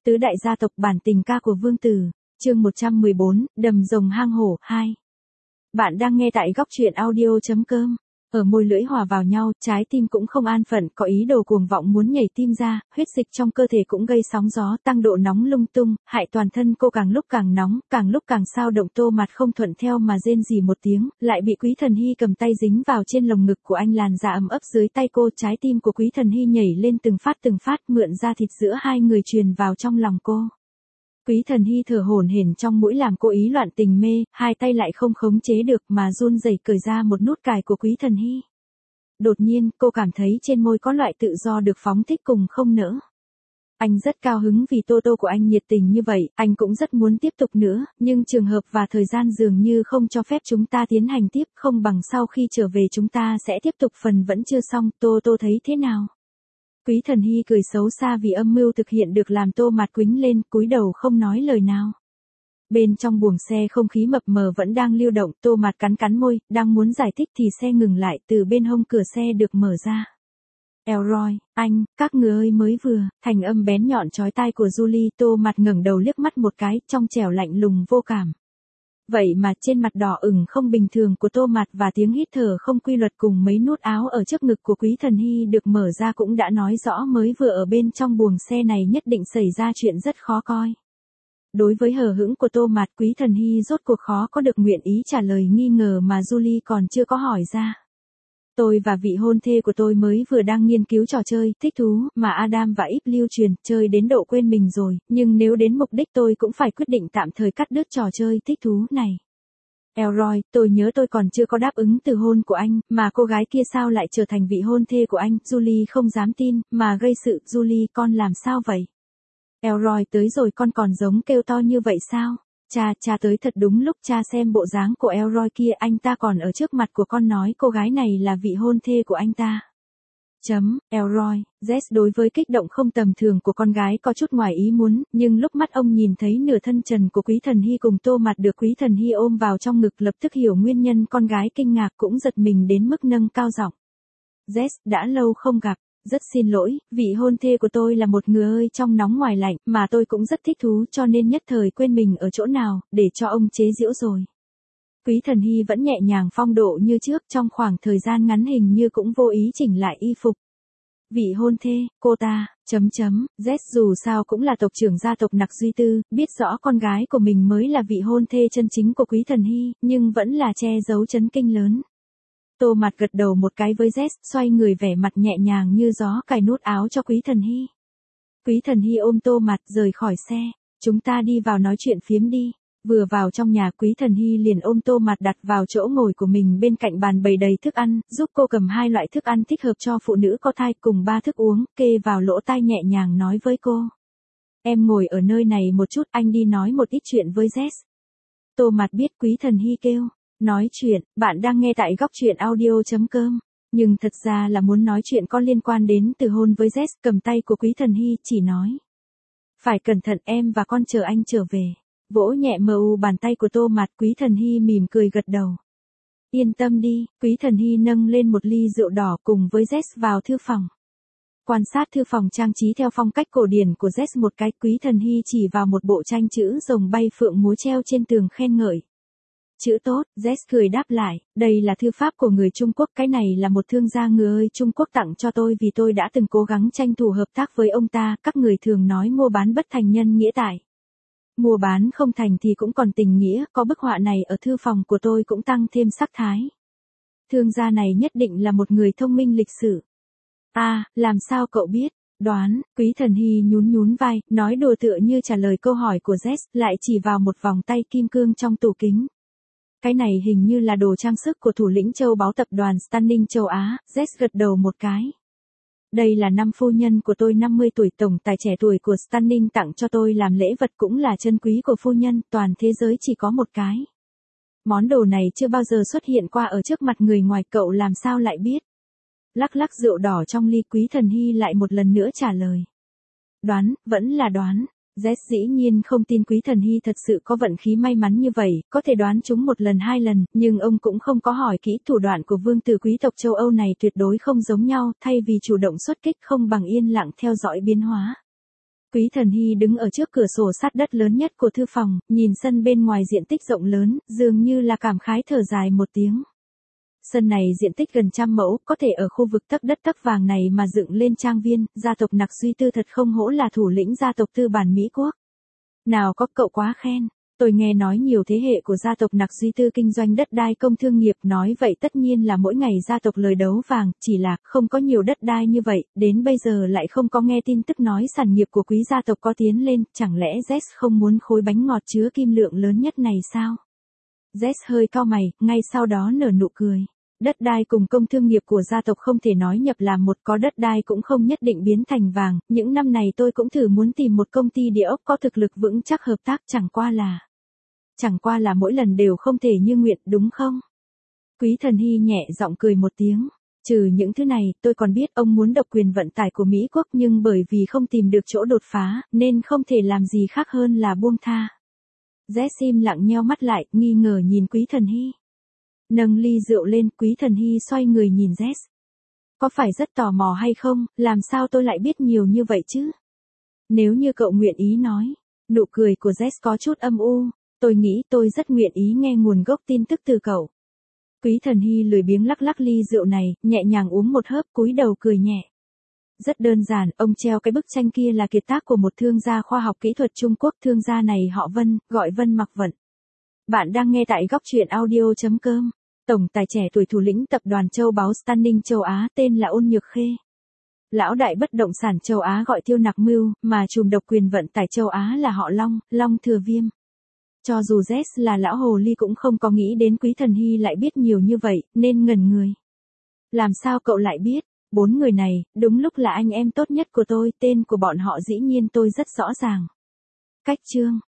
Tứ đại gia tộc bản tình ca của Vương Tử, chương 114, Đầm rồng hang hổ 2. Bạn đang nghe tại góc truyện audio.com. Ở môi lưỡi hòa vào nhau, trái tim cũng không an phận, có ý đồ cuồng vọng muốn nhảy tim ra, huyết dịch trong cơ thể cũng gây sóng gió, tăng độ nóng lung tung, hại toàn thân cô càng lúc càng nóng, càng lúc càng sao động. Tô Mạt không thuận theo mà rên rỉ một tiếng, lại bị Quý Thần Hy cầm tay dính vào trên lồng ngực của anh, làn da ấm ấp dưới tay cô, trái tim của Quý Thần Hy nhảy lên từng phát, mượn ra thịt giữa hai người truyền vào trong lòng cô. Quý Thần Hy thở hổn hển trong mũi làm cô ý loạn tình mê, hai tay lại không khống chế được mà run rẩy cởi ra một nút cài của Quý Thần Hy. Đột nhiên, cô cảm thấy trên môi có loại tự do được phóng thích cùng không nỡ. Anh rất cao hứng vì Tô của anh nhiệt tình như vậy, anh cũng rất muốn tiếp tục nữa, nhưng trường hợp và thời gian dường như không cho phép chúng ta tiến hành tiếp, không bằng sau khi trở về chúng ta sẽ tiếp tục, phần vẫn chưa xong. Tô thấy thế nào? Quý Thần Hy cười xấu xa vì âm mưu thực hiện được làm Tô Mạt quĩnh lên, cúi đầu không nói lời nào. Bên trong buồng xe không khí mập mờ vẫn đang lưu động, Tô Mạt cắn môi, đang muốn giải thích thì xe ngừng lại, từ bên hông cửa xe được mở ra. Elroy, anh, các người ơi, mới vừa, thành âm bén nhọn chói tai của Julie. Tô Mạt ngẩng đầu liếc mắt một cái, trong trẻo lạnh lùng vô cảm. Vậy mà trên mặt đỏ ửng không bình thường của Tô Mạt và tiếng hít thở không quy luật cùng mấy nút áo ở trước ngực của Quý Thần Hy được mở ra cũng đã nói rõ mới vừa ở bên trong buồng xe này nhất định xảy ra chuyện rất khó coi. Đối với hờ hững của Tô Mạt, Quý Thần Hy rốt cuộc khó có được nguyện ý trả lời nghi ngờ mà Julie còn chưa có hỏi ra. Tôi và vị hôn thê của tôi mới vừa đang nghiên cứu trò chơi thích thú mà Adam và Eve lưu truyền, chơi đến độ quên mình rồi, nhưng nếu đến mục đích tôi cũng phải quyết định tạm thời cắt đứt trò chơi thích thú này. Elroy, tôi nhớ tôi còn chưa có đáp ứng từ hôn của anh, mà cô gái kia sao lại trở thành vị hôn thê của anh? Julie không dám tin, mà gây sự. Julie, con làm sao vậy? Elroy, tới rồi, con còn giống kêu to như vậy sao? Cha tới thật đúng lúc. Cha xem bộ dáng của Elroy kia, anh ta còn ở trước mặt của con nói cô gái này là vị hôn thê của anh ta. Elroy, Jess đối với kích động không tầm thường của con gái có chút ngoài ý muốn, nhưng lúc mắt ông nhìn thấy nửa thân trần của Quý Thần Hy cùng Tô Mạt được Quý Thần Hy ôm vào trong ngực, lập tức hiểu nguyên nhân, con gái kinh ngạc cũng giật mình đến mức nâng cao giọng. Jess, đã lâu không gặp. Rất xin lỗi, vị hôn thê của tôi là một người ơi trong nóng ngoài lạnh, mà tôi cũng rất thích thú cho nên nhất thời quên mình ở chỗ nào, để cho ông chế giễu rồi. Quý Thần Hy vẫn nhẹ nhàng phong độ như trước, trong khoảng thời gian ngắn hình như cũng vô ý chỉnh lại y phục. Vị hôn thê, cô ta, Jess dù sao cũng là tộc trưởng gia tộc Nặc Duy Tư, biết rõ con gái của mình mới là vị hôn thê chân chính của Quý Thần Hy, nhưng vẫn là che giấu chấn kinh lớn. Tô Mạt gật đầu một cái với Jess, xoay người vẻ mặt nhẹ nhàng như gió cài nút áo cho Quý Thần Hy. Quý Thần Hy ôm Tô Mạt rời khỏi xe, chúng ta đi vào nói chuyện phiếm đi. Vừa vào trong nhà, Quý Thần Hy liền ôm Tô Mạt đặt vào chỗ ngồi của mình bên cạnh bàn bày đầy thức ăn, giúp cô cầm 2 loại thức ăn thích hợp cho phụ nữ có thai cùng 3 thức uống, kê vào lỗ tai nhẹ nhàng nói với cô. Em ngồi ở nơi này một chút, anh đi nói một ít chuyện với Jess. Tô Mạt biết Quý Thần Hy kêu nói chuyện, bạn đang nghe tại góc truyện audio.com. Nhưng thật ra là muốn nói chuyện có liên quan đến từ hôn với Jess. Cầm tay của Quý Thần Hy chỉ nói. Phải cẩn thận, em và con chờ anh trở về. Vỗ nhẹ bàn tay của Tô Mạt, Quý Thần Hy mỉm cười gật đầu. Yên tâm đi. Quý Thần Hy nâng lên một ly rượu đỏ cùng với Jess vào thư phòng. Quan sát thư phòng trang trí theo phong cách cổ điển của Jess một cái, Quý Thần Hy chỉ vào một bộ tranh chữ rồng bay phượng múa treo trên tường khen ngợi. Chữ tốt, Jess cười đáp lại, đây là thư pháp của người Trung Quốc, cái này là một thương gia người ơi Trung Quốc tặng cho tôi vì tôi đã từng cố gắng tranh thủ hợp tác với ông ta, các người thường nói mua bán bất thành nhân nghĩa tại. Mua bán không thành thì cũng còn tình nghĩa, có bức họa này ở thư phòng của tôi cũng tăng thêm sắc thái. Thương gia này nhất định là một người thông minh lịch sự. Làm sao cậu biết? Đoán. Quý Thần Hy nhún vai, nói đùa tựa như trả lời câu hỏi của Jess, lại chỉ vào một vòng tay kim cương trong tủ kính. Cái này hình như là đồ trang sức của thủ lĩnh châu báu tập đoàn Stanning châu Á. Jess gật đầu một cái. Đây là năm phu nhân của tôi 50 tuổi, tổng tài trẻ tuổi của Stanning tặng cho tôi làm lễ vật, cũng là chân quý của phu nhân, toàn thế giới chỉ có một cái. Món đồ này chưa bao giờ xuất hiện qua ở trước mặt người ngoài, cậu làm sao lại biết? Lắc rượu đỏ trong ly, Quý Thần Hy lại một lần nữa trả lời. Đoán, vẫn là đoán. Jess dĩ nhiên không tin Quý Thần Hy thật sự có vận khí may mắn như vậy, có thể đoán chúng 1 lần 2 lần, nhưng ông cũng không có hỏi kỹ. Thủ đoạn của vương tử quý tộc châu Âu này tuyệt đối không giống nhau, thay vì chủ động xuất kích không bằng yên lặng theo dõi biến hóa. Quý Thần Hy đứng ở trước cửa sổ sát đất lớn nhất của thư phòng, nhìn sân bên ngoài diện tích rộng lớn, dường như là cảm khái thở dài một tiếng. Sân này diện tích gần 100 mẫu, có thể ở khu vực tấc đất tấc vàng này mà dựng lên trang viên, gia tộc Nặc Duy Tư thật không hổ là thủ lĩnh gia tộc tư bản Mỹ Quốc. Nào có, cậu quá khen. Tôi nghe nói nhiều thế hệ của gia tộc Nặc Duy Tư kinh doanh đất đai công thương nghiệp, nói vậy tất nhiên là mỗi ngày gia tộc lời đấu vàng, chỉ là không có nhiều đất đai như vậy, đến bây giờ lại không có nghe tin tức nói sản nghiệp của quý gia tộc có tiến lên, chẳng lẽ Jess không muốn khối bánh ngọt chứa kim lượng lớn nhất này sao? Jess hơi cau mày, ngay sau đó nở nụ cười. Đất đai cùng công thương nghiệp của gia tộc không thể nói nhập làm một, có đất đai cũng không nhất định biến thành vàng, những năm này tôi cũng thử muốn tìm một công ty địa ốc có thực lực vững chắc hợp tác, chẳng qua là mỗi lần đều không thể như nguyện, đúng không? Quý Thần Hy nhẹ giọng cười một tiếng. Trừ những thứ này, tôi còn biết ông muốn độc quyền vận tải của Mỹ Quốc, nhưng bởi vì không tìm được chỗ đột phá, nên không thể làm gì khác hơn là buông tha. Jess im lặng nheo mắt lại, nghi ngờ nhìn Quý Thần Hy. Nâng ly rượu lên, Quý Thần Hy xoay người nhìn Jess. Có phải rất tò mò hay không, làm sao tôi lại biết nhiều như vậy chứ? Nếu như cậu nguyện ý nói. Nụ cười của Jess có chút âm u. Tôi nghĩ tôi rất nguyện ý nghe nguồn gốc tin tức từ cậu. Quý Thần Hy lười biếng lắc lắc ly rượu này, nhẹ nhàng uống một hớp, cúi đầu cười nhẹ. Rất đơn giản, ông treo cái bức tranh kia là kiệt tác của một thương gia khoa học kỹ thuật Trung Quốc, thương gia này họ Vân, gọi Vân Mặc Vận. Bạn đang nghe tại góc truyện audio.com. Tổng tài trẻ tuổi thủ lĩnh tập đoàn châu báu Stanning châu Á tên là Ôn Nhược Khê. Lão đại bất động sản châu Á gọi Tiêu Nặc Mưu, mà trùm độc quyền vận tải châu Á là họ Long, Long Thừa Viêm. Cho dù Jess là lão hồ ly cũng không có nghĩ đến Quý Thần Hy lại biết nhiều như vậy, nên ngẩn người. Làm sao cậu lại biết? 4 người này, đúng lúc là anh em tốt nhất của tôi, tên của bọn họ dĩ nhiên tôi rất rõ ràng. Cách chương.